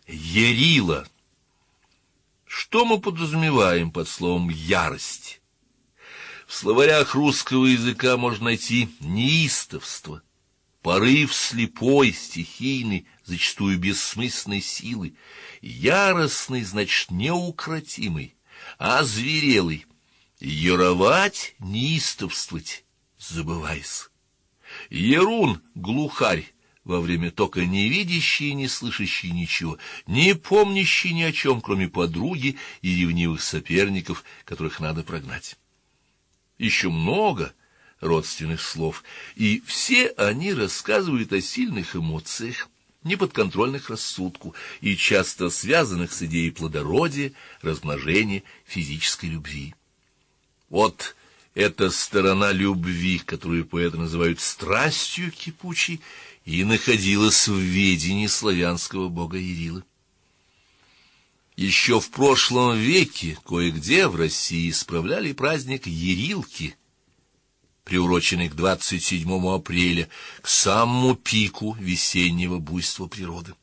Ярила. Что мы подразумеваем под словом «ярость»? В словарях русского языка можно найти неистовство, порыв слепой, стихийной, зачастую бессмысленной силы. Яростный, значит, неукротимый, озверелый. Яровать — неистовствовать, забываясь. Ярун — глухарь, во время тока не видящий и не слышащий ничего, не помнящий ни о чем, кроме подруги и ревнивых соперников, которых надо прогнать. Еще много родственных слов, и все они рассказывают о сильных эмоциях, неподконтрольных рассудку и часто связанных с идеей плодородия, размножения, физической любви. Вот эта сторона любви, которую поэты называют страстью кипучей, и находилась в ведении славянского бога Ярилы. Еще в прошлом веке кое-где в России справляли праздник Ярилки, приуроченный к 27 апреля, к самому пику весеннего буйства природы.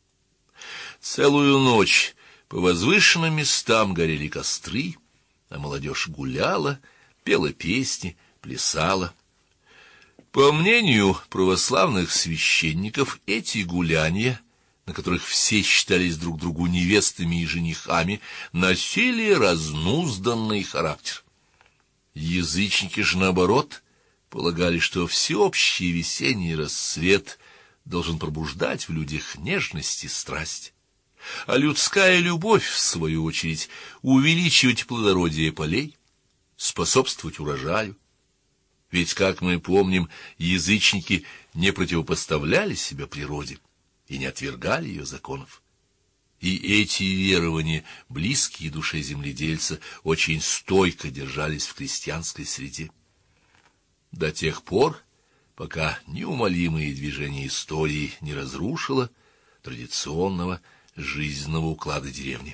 Целую ночь по возвышенным местам горели костры, а молодежь гуляла, пела песни, плясала. По мнению православных священников, эти гуляния, на которых все считались друг другу невестами и женихами, носили разнузданный характер. Язычники же, наоборот, полагали, что всеобщий весенний рассвет должен пробуждать в людях нежность и страсть, а людская любовь, в свою очередь, увеличивать плодородие полей, способствовать урожаю. Ведь, как мы помним, язычники не противопоставляли себя природе и не отвергали ее законов. И эти верования, близкие душе земледельца, очень стойко держались в крестьянской среде. До тех пор, пока неумолимые движения истории не разрушило традиционного жизненного уклада деревни.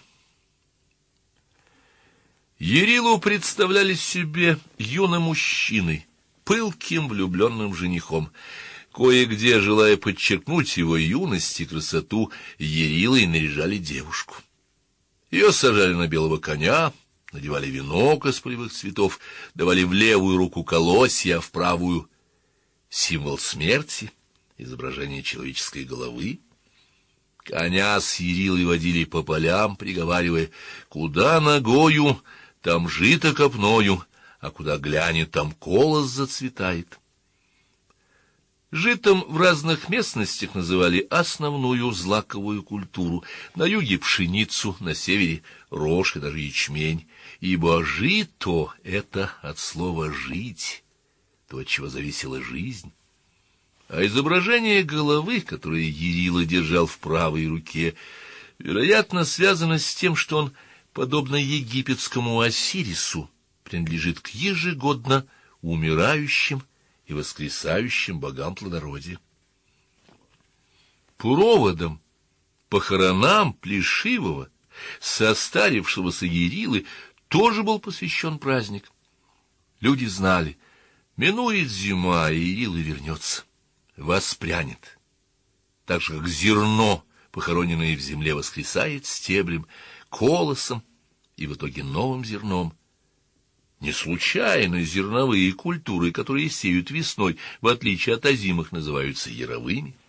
Ярилу представляли себе юным мужчиной, пылким влюбленным женихом. Кое-где, желая подчеркнуть его юность и красоту, Ярилой наряжали девушку. Ее сажали на белого коня, надевали венок из полевых цветов, давали в левую руку колосья, а в правую — символ смерти, изображение человеческой головы. Коня с Ярилой водили по полям, приговаривая: «Куда ногою, там жито копною, а куда глянет, там колос зацветает». Житом в разных местностях называли основную злаковую культуру: на юге пшеницу, на севере рожь и даже ячмень, ибо жито — это от слова «жить», то, от чего зависела жизнь. А изображение головы, которое Ярила держал в правой руке, вероятно, связано с тем, что он, подобно египетскому Осирису, принадлежит к ежегодно умирающим и воскресающим богам плодородия. Проводом, похоронам плешивого, состарившегося Ярилы тоже был посвящен праздник. Люди знали: минует зима, и Ярила вернется, воспрянет, так же, как зерно, похороненное в земле, воскресает стеблем, колосом и в итоге новым зерном. Не случайно зерновые культуры, которые сеют весной, в отличие от озимых, называются яровыми.